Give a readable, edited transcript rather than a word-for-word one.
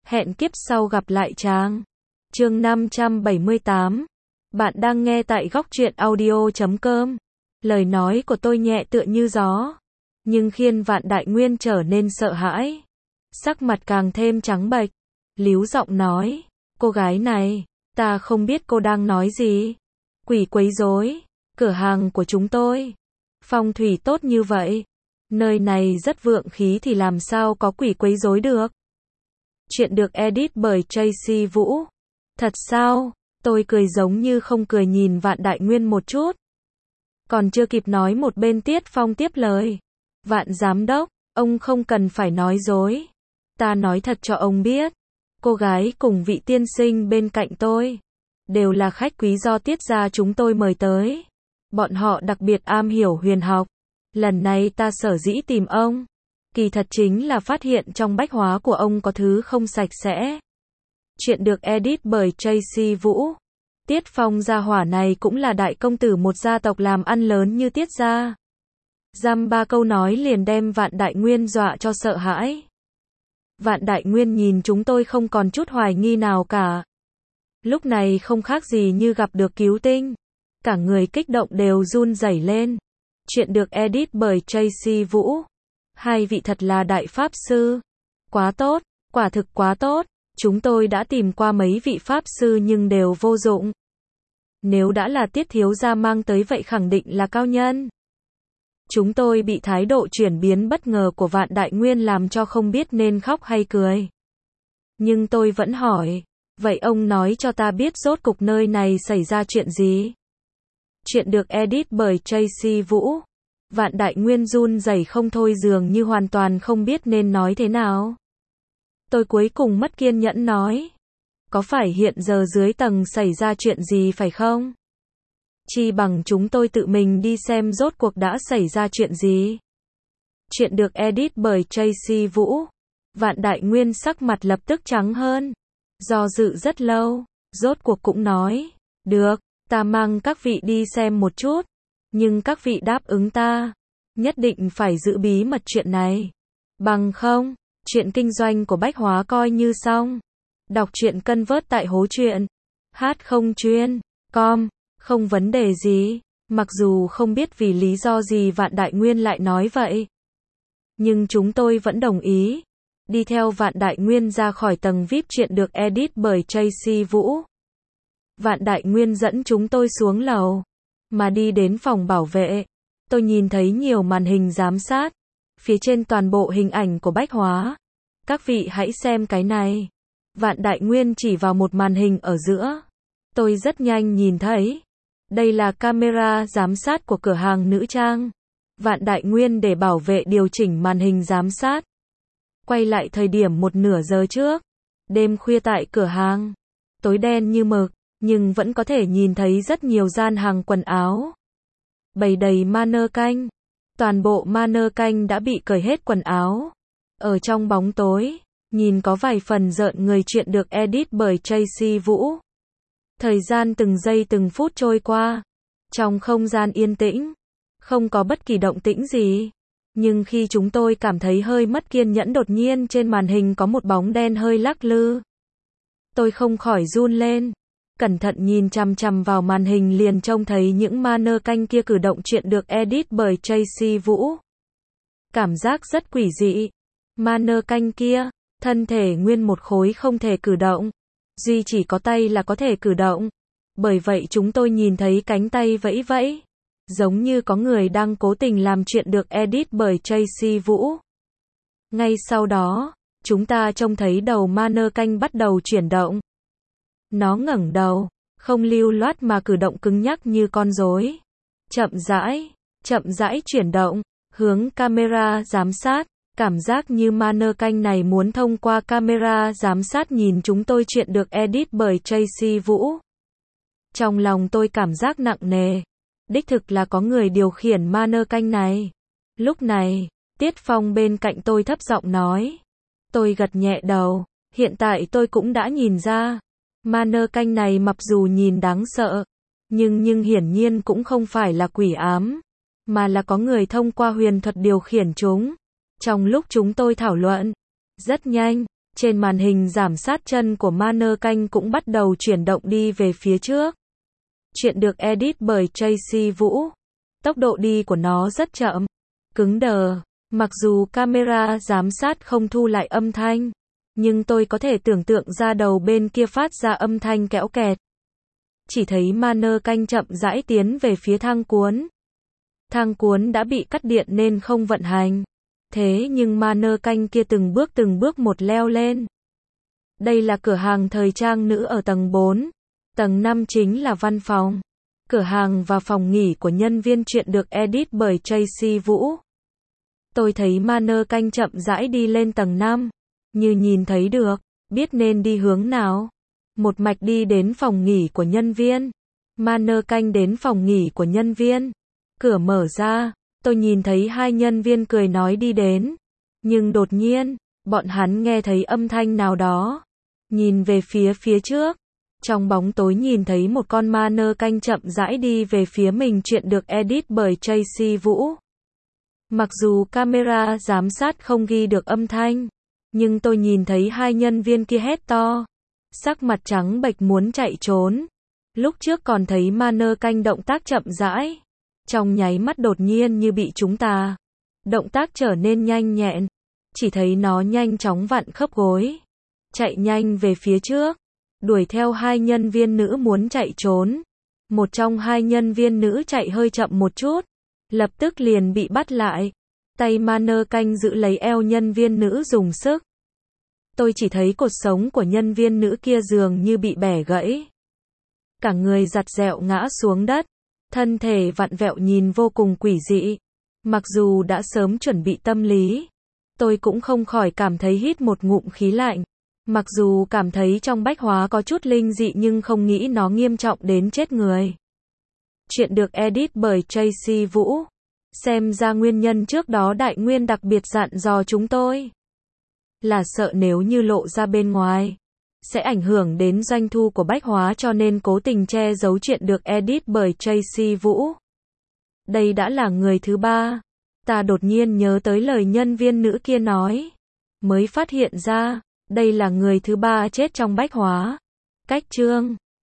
Hẹn kiếp sau gặp lại chàng. Chương 578. Bạn đang nghe tại góc truyện audio.com. Lời nói của tôi nhẹ tựa như gió, nhưng khiến Vạn Đại Nguyên trở nên sợ hãi. Sắc mặt càng thêm trắng bệch, líu giọng nói, cô gái này, ta không biết cô đang nói gì. Quỷ quấy rối, cửa hàng của chúng tôi, phong thủy tốt như vậy, nơi này rất vượng khí thì làm sao có quỷ quấy rối được. Chuyện được edit bởi Tracy Vũ. Thật sao? Tôi cười giống như không cười nhìn Vạn Đại Nguyên một chút. Còn chưa kịp nói một bên Tiết Phong tiếp lời. Vạn giám đốc, ông không cần phải nói dối. Ta nói thật cho ông biết. Cô gái cùng vị tiên sinh bên cạnh tôi đều là khách quý do Tiết gia chúng tôi mời tới. Bọn họ đặc biệt am hiểu huyền học. Lần này ta sở dĩ tìm ông, kỳ thật chính là phát hiện trong bách hóa của ông có thứ không sạch sẽ. Chuyện được edit bởi Tracy Vũ. Tiết Phong gia hỏa này cũng là đại công tử một gia tộc làm ăn lớn như Tiết gia. Dăm ba câu nói liền đem Vạn Đại Nguyên dọa cho sợ hãi. Vạn Đại Nguyên nhìn chúng tôi không còn chút hoài nghi nào cả. Lúc này không khác gì như gặp được cứu tinh. Cả người kích động đều run rẩy lên. Chuyện được edit bởi Tracy Vũ. Hai vị thật là đại pháp sư. Quá tốt, quả thực quá tốt. Chúng tôi đã tìm qua mấy vị pháp sư nhưng đều vô dụng. Nếu đã là Tiết thiếu gia mang tới vậy khẳng định là cao nhân. Chúng tôi bị thái độ chuyển biến bất ngờ của Vạn Đại Nguyên làm cho không biết nên khóc hay cười. Nhưng tôi vẫn hỏi, vậy ông nói cho ta biết rốt cục nơi này xảy ra chuyện gì? Chuyện được edit bởi Tracy Vũ. Vạn Đại Nguyên run rẩy không thôi dường như hoàn toàn không biết nên nói thế nào. Tôi cuối cùng mất kiên nhẫn nói. Có phải hiện giờ dưới tầng xảy ra chuyện gì phải không? Chi bằng chúng tôi tự mình đi xem rốt cuộc đã xảy ra chuyện gì. Chuyện được edit bởi Tracy Vũ. Vạn Đại Nguyên sắc mặt lập tức trắng hơn. Do dự rất lâu, rốt cuộc cũng nói. Được, ta mang các vị đi xem một chút. Nhưng các vị đáp ứng ta, nhất định phải giữ bí mật chuyện này. Bằng không, chuyện kinh doanh của Bách Hóa coi như xong. Đọc truyện cân vớt tại hố truyện. h0chuyên.com. Không vấn đề gì. Mặc dù không biết vì lý do gì Vạn Đại Nguyên lại nói vậy, nhưng chúng tôi vẫn đồng ý. Đi theo Vạn Đại Nguyên ra khỏi tầng VIP. Chuyện được edit bởi Tracy Vũ. Vạn Đại Nguyên dẫn chúng tôi xuống lầu, mà đi đến phòng bảo vệ. Tôi nhìn thấy nhiều màn hình giám sát. Phía trên toàn bộ hình ảnh của Bách Hóa. Các vị hãy xem cái này. Vạn Đại Nguyên chỉ vào một màn hình ở giữa. Tôi rất nhanh nhìn thấy. Đây là camera giám sát của cửa hàng nữ trang. Vạn Đại Nguyên để bảo vệ điều chỉnh màn hình giám sát. Quay lại thời điểm 1 giờ trước. Đêm khuya tại cửa hàng. Tối đen như mực, nhưng vẫn có thể nhìn thấy rất nhiều gian hàng quần áo. Bày đầy mannequin. Toàn bộ mannequin đã bị cởi hết quần áo. Ở trong bóng tối, nhìn có vài phần rợn người. Chuyện được edit bởi Tracy Vũ. Thời gian từng giây từng phút trôi qua. Trong không gian yên tĩnh, không có bất kỳ động tĩnh gì. Nhưng khi chúng tôi cảm thấy hơi mất kiên nhẫn, đột nhiên trên màn hình có một bóng đen hơi lắc lư. Tôi không khỏi run lên. Cẩn thận nhìn chằm chằm vào màn hình liền trông thấy những mannequin kia cử động. Chuyện được edit bởi Tracy Vũ. Cảm giác rất quỷ dị. Mannequin kia, thân thể nguyên một khối không thể cử động. Duy chỉ có tay là có thể cử động. Bởi vậy chúng tôi nhìn thấy cánh tay vẫy vẫy. Giống như có người đang cố tình làm. Chuyện được edit bởi Tracy Vũ. Ngay sau đó, chúng ta trông thấy đầu mannequin bắt đầu chuyển động. Nó ngẩng đầu, không lưu loát mà cử động cứng nhắc như con rối. Chậm rãi chuyển động, hướng camera giám sát. Cảm giác như mannequin này muốn thông qua camera giám sát nhìn chúng tôi. Chuyện được edit bởi Tracy Vũ. Trong lòng tôi cảm giác nặng nề. Đích thực là có người điều khiển mannequin này. Lúc này, Tiết Phong bên cạnh tôi thấp giọng nói. Tôi gật nhẹ đầu. Hiện tại tôi cũng đã nhìn ra. Mannequin này mặc dù nhìn đáng sợ, nhưng hiển nhiên cũng không phải là quỷ ám, mà là có người thông qua huyền thuật điều khiển chúng. Trong lúc chúng tôi thảo luận, rất nhanh, Trên màn hình giảm sát chân của mannequin cũng bắt đầu chuyển động đi về phía trước. Chuyện được edit bởi Tracy Vũ. Tốc độ đi của nó rất chậm, cứng đờ. Mặc dù camera giám sát không thu lại âm thanh, nhưng tôi có thể tưởng tượng ra đầu bên kia phát ra âm thanh kéo kẹt. Chỉ thấy mannequin chậm rãi tiến về phía thang cuốn. Thang cuốn đã bị cắt điện nên không vận hành. Thế nhưng mannequin kia từng bước một leo lên. Đây là cửa hàng thời trang nữ ở tầng 4. Tầng 5 chính là văn phòng, cửa hàng và phòng nghỉ của nhân viên. Chuyện được edit bởi Tracy Vũ. Tôi thấy mannequin chậm rãi đi lên tầng 5. Như nhìn thấy được, biết nên đi hướng nào. Một mạch đi đến phòng nghỉ của nhân viên. Mannequin đến phòng nghỉ của nhân viên. Cửa mở ra, tôi nhìn thấy hai nhân viên cười nói đi đến. Nhưng đột nhiên, bọn hắn nghe thấy âm thanh nào đó. Nhìn về phía trước. Trong bóng tối nhìn thấy một con mannequin chậm rãi đi về phía mình. Chuyện được edit bởi Tracy Vũ. Mặc dù camera giám sát không ghi được âm thanh, nhưng tôi nhìn thấy hai nhân viên kia hét to, sắc mặt trắng bệch muốn chạy trốn. Lúc trước còn thấy mannequin động tác chậm rãi, trong nháy mắt đột nhiên như bị trúng tà. Động tác trở nên nhanh nhẹn, chỉ thấy nó nhanh chóng vặn khớp gối, chạy nhanh về phía trước, đuổi theo hai nhân viên nữ muốn chạy trốn. Một trong hai nhân viên nữ chạy hơi chậm một chút, lập tức liền bị bắt lại. Tay mannequin giữ lấy eo nhân viên nữ dùng sức. Tôi chỉ thấy cột sống của nhân viên nữ kia dường như bị bẻ gãy. Cả người giặt dẹo ngã xuống đất. Thân thể vặn vẹo nhìn vô cùng quỷ dị. Mặc dù đã sớm chuẩn bị tâm lý, tôi cũng không khỏi cảm thấy hít một ngụm khí lạnh. Mặc dù cảm thấy trong bách hóa có chút linh dị nhưng không nghĩ nó nghiêm trọng đến chết người. Chuyện được edit bởi Tracy Vũ. Xem ra nguyên nhân trước đó Đại Nguyên đặc biệt dặn dò chúng tôi là sợ nếu như lộ ra bên ngoài sẽ ảnh hưởng đến doanh thu của bách hóa, cho nên cố tình che giấu. Chuyện được edit bởi Tracy Vũ. Đây đã là người thứ ba. Ta đột nhiên nhớ tới lời nhân viên nữ kia nói, mới phát hiện ra đây là người thứ ba chết trong bách hóa. Cách chương